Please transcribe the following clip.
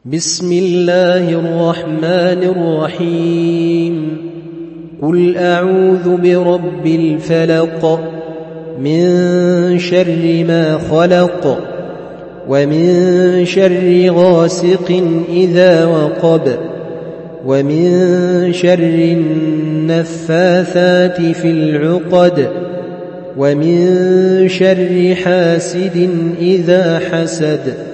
بسم الله الرحمن الرحيم قل أعوذ برب الفلق من شر ما خلق ومن شر غاسق إذا وقب ومن شر النفاثات في العقد ومن شر حاسد إذا حسد